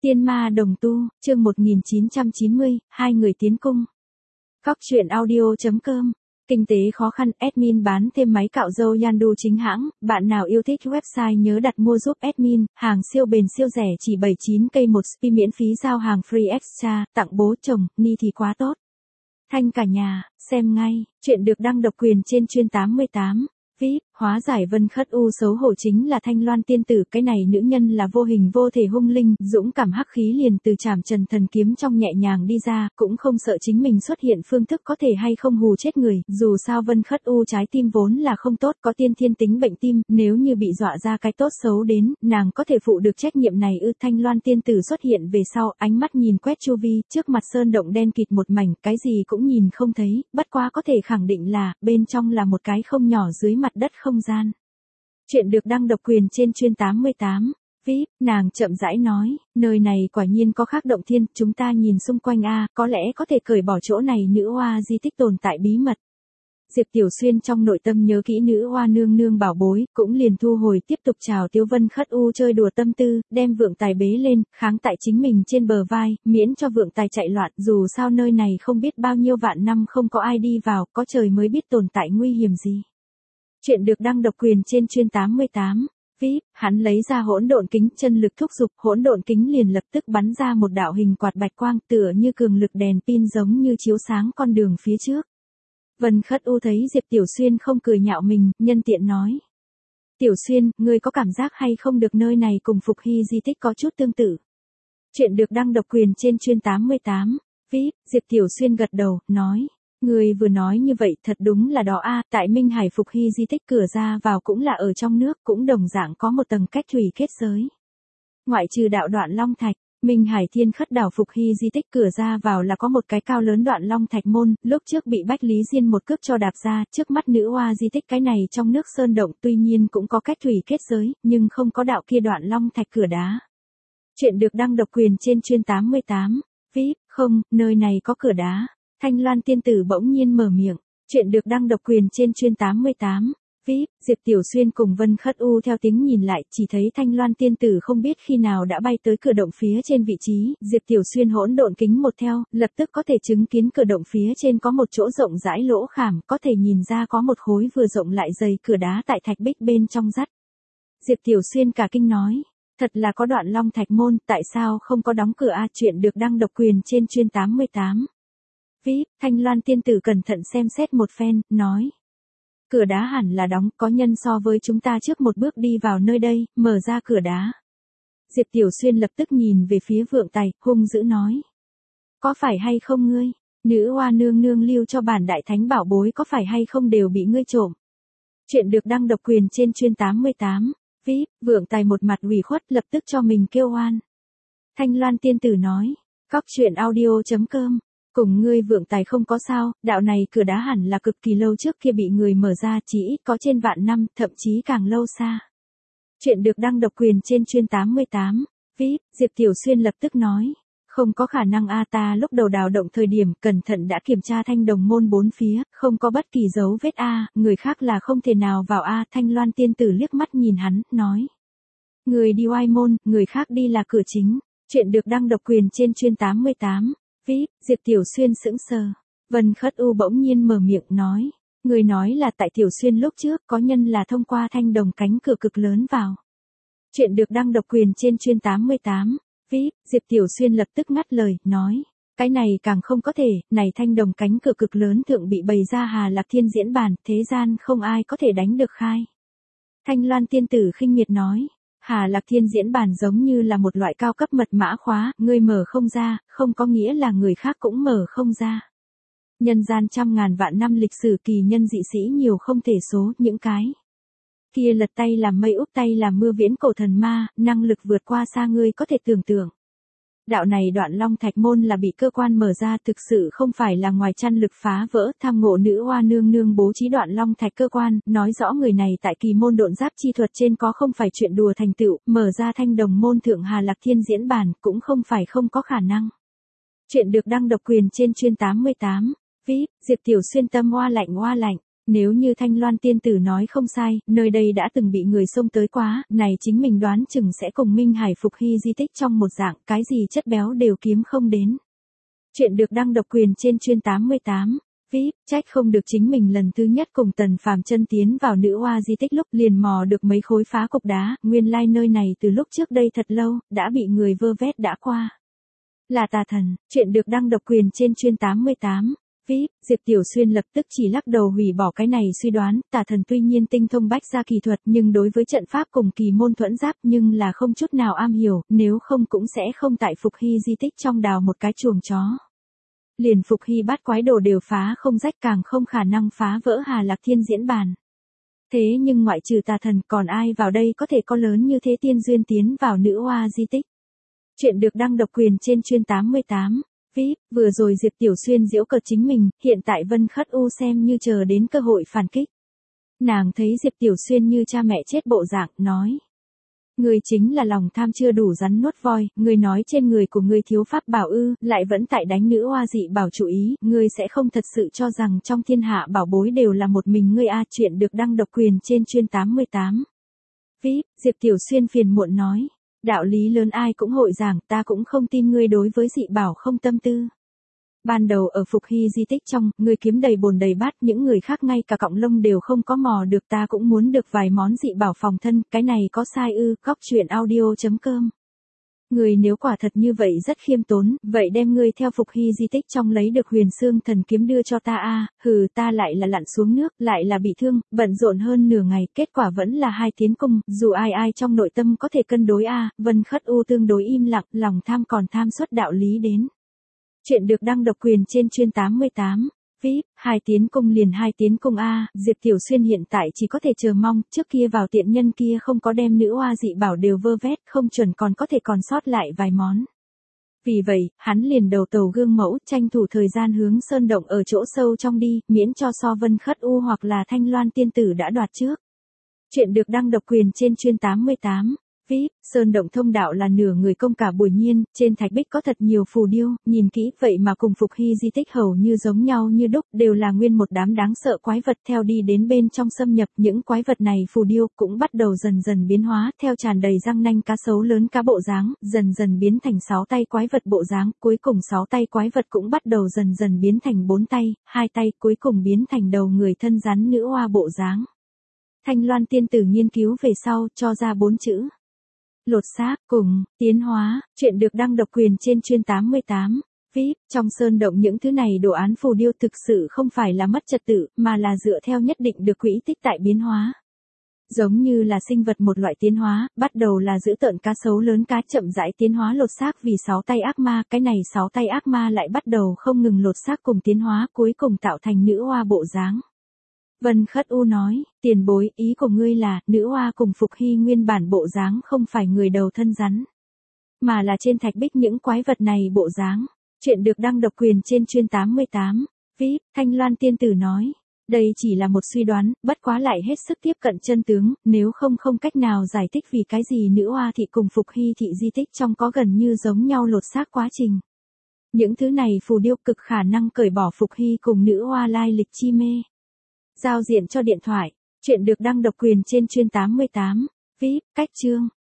Tiên ma đồng tu, chương 1990, hai người tiến cung. Góc truyện audio.com. Kinh tế khó khăn, admin bán thêm máy cạo râu Yandu chính hãng, bạn nào yêu thích website nhớ đặt mua giúp admin, hàng siêu bền siêu rẻ chỉ 79k một spi miễn phí giao hàng free extra, tặng bố chồng, ni thì quá tốt. Thanh cả nhà, xem ngay, chuyện được đăng độc quyền trên chuyên 88. VIP, hóa giải Vân Khất U xấu hổ chính là Thanh Loan tiên tử, cái này nữ nhân là vô hình vô thể hung linh, dũng cảm hắc khí liền từ trảm trần thần kiếm trong nhẹ nhàng đi ra, cũng không sợ chính mình xuất hiện phương thức có thể hay không hù chết người, dù sao Vân Khất U trái tim vốn là không tốt, có tiên thiên tính bệnh tim, nếu như bị dọa ra cái tốt xấu đến, nàng có thể phụ được trách nhiệm này ư? Thanh Loan tiên tử xuất hiện về sau, ánh mắt nhìn quét chu vi, trước mặt sơn động đen kịt một mảnh, cái gì cũng nhìn không thấy, bất quá có thể khẳng định là, bên trong là một cái không nhỏ dưới mặt đất không gian. Chuyện được đăng độc quyền trên chuyên 88. VIP, nàng chậm rãi nói, nơi này quả nhiên có khác động thiên, chúng ta nhìn xung quanh có lẽ có thể cởi bỏ chỗ này nữ oa di tích tồn tại bí mật. Diệp Tiểu Xuyên trong nội tâm nhớ kỹ nữ oa nương nương bảo bối, cũng liền thu hồi tiếp tục chào Tiếu Vân Khất U chơi đùa tâm tư, đem Vượng Tài bế lên, kháng tại chính mình trên bờ vai, miễn cho Vượng Tài chạy loạn, dù sao nơi này không biết bao nhiêu vạn năm không có ai đi vào, có trời mới biết tồn tại nguy hiểm gì. Chuyện được đăng độc quyền trên chuyên 88. VIP, hắn lấy ra hỗn độn kính, chân lực thúc giục, hỗn độn kính liền lập tức bắn ra một đạo hình quạt bạch quang, tựa như cường lực đèn pin giống như chiếu sáng con đường phía trước. Vân Khất U thấy Diệp Tiểu Xuyên không cười nhạo mình, nhân tiện nói: "Tiểu Xuyên, ngươi có cảm giác hay không được nơi này cùng Phục Hy di tích có chút tương tự?" Chuyện được đăng độc quyền trên chuyên 88. VIP, Diệp Tiểu Xuyên gật đầu, nói: "Người vừa nói như vậy thật đúng là đó tại Minh Hải Phục Hy di tích cửa ra vào cũng là ở trong nước, cũng đồng dạng có một tầng cách thủy kết giới. Ngoại trừ đạo đoạn long thạch, Minh Hải Thiên Khất đảo Phục Hy di tích cửa ra vào là có một cái cao lớn đoạn long thạch môn, lúc trước bị Bách Lý Diên một cước cho đạp ra, trước mắt nữ oa di tích cái này trong nước sơn động tuy nhiên cũng có cách thủy kết giới, nhưng không có đạo kia đoạn long thạch cửa đá." Chuyện được đăng độc quyền trên chuyên 88. VIP, không, nơi này có cửa đá. Thanh Loan tiên tử bỗng nhiên mở miệng. Chuyện được đăng độc quyền trên chuyên 88. VIP, Diệp Tiểu Xuyên cùng Vân Khất U theo tiếng nhìn lại, chỉ thấy Thanh Loan tiên tử không biết khi nào đã bay tới cửa động phía trên vị trí, Diệp Tiểu Xuyên hỗn độn kính một theo, lập tức có thể chứng kiến cửa động phía trên có một chỗ rộng rãi lỗ khảm, có thể nhìn ra có một khối vừa rộng lại dày cửa đá tại thạch bích bên trong dắt. Diệp Tiểu Xuyên cả kinh nói: "Thật là có đoạn long thạch môn, tại sao không có đóng cửa Chuyện được đăng độc quyền trên chuyên 88. VIP, Thanh Loan tiên tử cẩn thận xem xét một phen, nói: "Cửa đá hẳn là đóng, có nhân so với chúng ta trước một bước đi vào nơi đây, mở ra cửa đá." Diệp Tiểu Xuyên lập tức nhìn về phía Vượng Tài, hung dữ nói: "Có phải hay không ngươi? Nữ oa nương nương lưu cho bản đại thánh bảo bối có phải hay không đều bị ngươi trộm?" Chuyện được đăng độc quyền trên chuyên 88. VIP, Vượng Tài một mặt ủy khuất lập tức cho mình kêu oan. Thanh Loan tiên tử nói: "Góc truyện audio.com. Cùng ngươi Vượng Tài không có sao, đạo này cửa đá hẳn là cực kỳ lâu trước kia bị người mở ra, chỉ ít có trên vạn năm, thậm chí càng lâu xa." Chuyện được đăng độc quyền trên chuyên 88. VIP, Diệp Tiểu Xuyên lập tức nói: "Không có khả năng ta lúc đầu đào động thời điểm cẩn thận đã kiểm tra thanh đồng môn bốn phía, không có bất kỳ dấu vết người khác là không thể nào vào Thanh Loan tiên tử liếc mắt nhìn hắn, nói: "Người đi oai môn, người khác đi là cửa chính." Chuyện được đăng độc quyền trên chuyên 88. VIP, Diệp Tiểu Xuyên sững sờ. Vân Khất U bỗng nhiên mở miệng nói: "Người nói là tại Tiểu Xuyên lúc trước có nhân là thông qua thanh đồng cánh cửa cực lớn vào." Chuyện được đăng độc quyền trên chuyên 88. VIP, Diệp Tiểu Xuyên lập tức ngắt lời, nói: "Cái này càng không có thể, này thanh đồng cánh cửa cực lớn thượng bị bày ra Hà Lạc Thiên diễn bản, thế gian không ai có thể đánh được khai." Thanh Loan tiên tử khinh miệt nói: "Hà Lạc Thiên diễn bản giống như là một loại cao cấp mật mã khóa, ngươi mở không ra, không có nghĩa là người khác cũng mở không ra. Nhân gian trăm ngàn vạn năm lịch sử kỳ nhân dị sĩ nhiều không thể số, những cái kia lật tay làm mây úp tay làm mưa viễn cổ thần ma, năng lực vượt qua xa ngươi có thể tưởng tượng. Đạo này đoạn long thạch môn là bị cơ quan mở ra, thực sự không phải là ngoài chăn lực phá vỡ, tham ngộ nữ oa nương nương bố trí đoạn long thạch cơ quan, nói rõ người này tại kỳ môn độn giáp chi thuật trên có không phải chuyện đùa thành tựu, mở ra thanh đồng môn thượng Hà Lạc Thiên diễn bản, cũng không phải không có khả năng." Chuyện được đăng độc quyền trên chuyên 88. VIP, Diệp Tiểu Xuyên tâm oa lạnh. Nếu như Thanh Loan tiên tử nói không sai, nơi đây đã từng bị người xông tới quá, này chính mình đoán chừng sẽ cùng Minh Hải Phục Hy di tích trong một dạng, cái gì chất béo đều kiếm không đến. Chuyện được đăng độc quyền trên chuyên 88. VIP, trách không được chính mình lần thứ nhất cùng Tần Phàm chân tiến vào nữ oa di tích lúc liền mò được mấy khối phá cục đá, nguyên lai nơi này từ lúc trước đây thật lâu, đã bị người vơ vét đã qua. Là tà thần, chuyện được đăng độc quyền trên chuyên 88. VIP, Diệp Tiểu Xuyên lập tức chỉ lắc đầu hủy bỏ cái này suy đoán, tà thần tuy nhiên tinh thông bách gia kỳ thuật nhưng đối với trận pháp cùng kỳ môn thuẫn giáp nhưng là không chút nào am hiểu, nếu không cũng sẽ không tại Phục Hy di tích trong đào một cái chuồng chó. Liền Phục Hy bát quái đồ đều phá không rách càng không khả năng phá vỡ Hà Lạc Thiên diễn bàn. Thế nhưng ngoại trừ tà thần còn ai vào đây có thể có lớn như thế tiên duyên tiến vào nữ oa di tích. Chuyện được đăng độc quyền trên chuyên 88. VIP, vừa rồi Diệp Tiểu Xuyên giễu cợt chính mình, hiện tại Vân Khất U xem như chờ đến cơ hội phản kích. Nàng thấy Diệp Tiểu Xuyên như cha mẹ chết bộ dạng, nói. Ngươi chính là lòng tham chưa đủ rắn nuốt voi, ngươi nói trên người của ngươi thiếu pháp bảo ư, lại vẫn tại đánh nữ oa dị bảo chủ ý, ngươi sẽ không thật sự cho rằng trong thiên hạ bảo bối đều là một mình ngươi a. Chuyện được đăng độc quyền trên chuyên 88. VIP, Diệp Tiểu Xuyên phiền muộn nói. Đạo lý lớn ai cũng hội giảng, ta cũng không tin ngươi đối với dị bảo không tâm tư. Ban đầu ở Phục Hy di tích trong, ngươi kiếm đầy bồn đầy bát, những người khác ngay cả cọng lông đều không có mò được, ta cũng muốn được vài món dị bảo phòng thân, cái này có sai ư? Góc truyện audio.com. Ngươi nếu quả thật như vậy rất khiêm tốn, vậy đem ngươi theo Phục Hy di tích trong lấy được Huyền Xương Thần kiếm đưa cho ta a. Hừ, ta lại là lặn xuống nước, lại là bị thương, bận rộn hơn nửa ngày, kết quả vẫn là hai tiến cung, dù ai ai trong nội tâm có thể cân đối a. Vân Khất U tương đối im lặng, lòng tham còn tham xuất đạo lý đến. Chuyện được đăng độc quyền trên chuyên 88. VIP, hai tiến cung liền hai tiến cung a. Diệp Tiểu Xuyên hiện tại chỉ có thể chờ mong, trước kia vào tiện nhân kia không có đem nữ oa dị bảo đều vơ vét, không chuẩn còn có thể còn sót lại vài món. Vì vậy, hắn liền đầu tàu gương mẫu, tranh thủ thời gian hướng sơn động ở chỗ sâu trong đi, miễn cho so Vân Khất U hoặc là Thanh Loan tiên tử đã đoạt trước. Chuyện được đăng độc quyền trên chuyên 88. VIP, sơn động thông đạo là nửa người công cả buổi nhiên, trên thạch bích có thật nhiều phù điêu, nhìn kỹ vậy mà cùng Phục Hy di tích hầu như giống nhau như đúc, đều là nguyên một đám đáng sợ quái vật. Theo đi đến bên trong xâm nhập, những quái vật này phù điêu cũng bắt đầu dần dần biến hóa, theo tràn đầy răng nanh cá sấu lớn cá bộ dáng, dần dần biến thành 6 tay quái vật bộ dáng, cuối cùng 6 tay quái vật cũng bắt đầu dần dần biến thành 4 tay, 2 tay, cuối cùng biến thành đầu người thân rắn nữ oa bộ dáng. Thanh Loan tiên tử nghiên cứu về sau, cho ra 4 chữ. Lột xác, cùng, tiến hóa. Chuyện được đăng độc quyền trên chuyên 88. VIP, trong sơn động những thứ này đồ án phù điêu thực sự không phải là mất trật tự, mà là dựa theo nhất định được quỹ tích tại biến hóa. Giống như là sinh vật một loại tiến hóa, bắt đầu là giữ tợn cá sấu lớn cá, chậm rãi tiến hóa lột xác vì 6 tay ác ma, cái này 6 tay ác ma lại bắt đầu không ngừng lột xác cùng tiến hóa, cuối cùng tạo thành nữ oa bộ dáng. Vân Khất U nói, tiền bối, ý của ngươi là, nữ oa cùng Phục Hy nguyên bản bộ dáng không phải người đầu thân rắn, mà là trên thạch bích những quái vật này bộ dáng. Chuyện được đăng độc quyền trên chuyên 88. VIP, Thanh Loan tiên tử nói, đây chỉ là một suy đoán, bất quá lại hết sức tiếp cận chân tướng, nếu không cách nào giải thích vì cái gì nữ oa thị cùng Phục Hy thị di tích trong có gần như giống nhau lột xác quá trình. Những thứ này phù điêu cực khả năng cởi bỏ Phục Hy cùng nữ oa lai lịch chi mê. Giao diện cho điện thoại. Chuyện được đăng độc quyền trên chuyên 88. VIP, cách chương.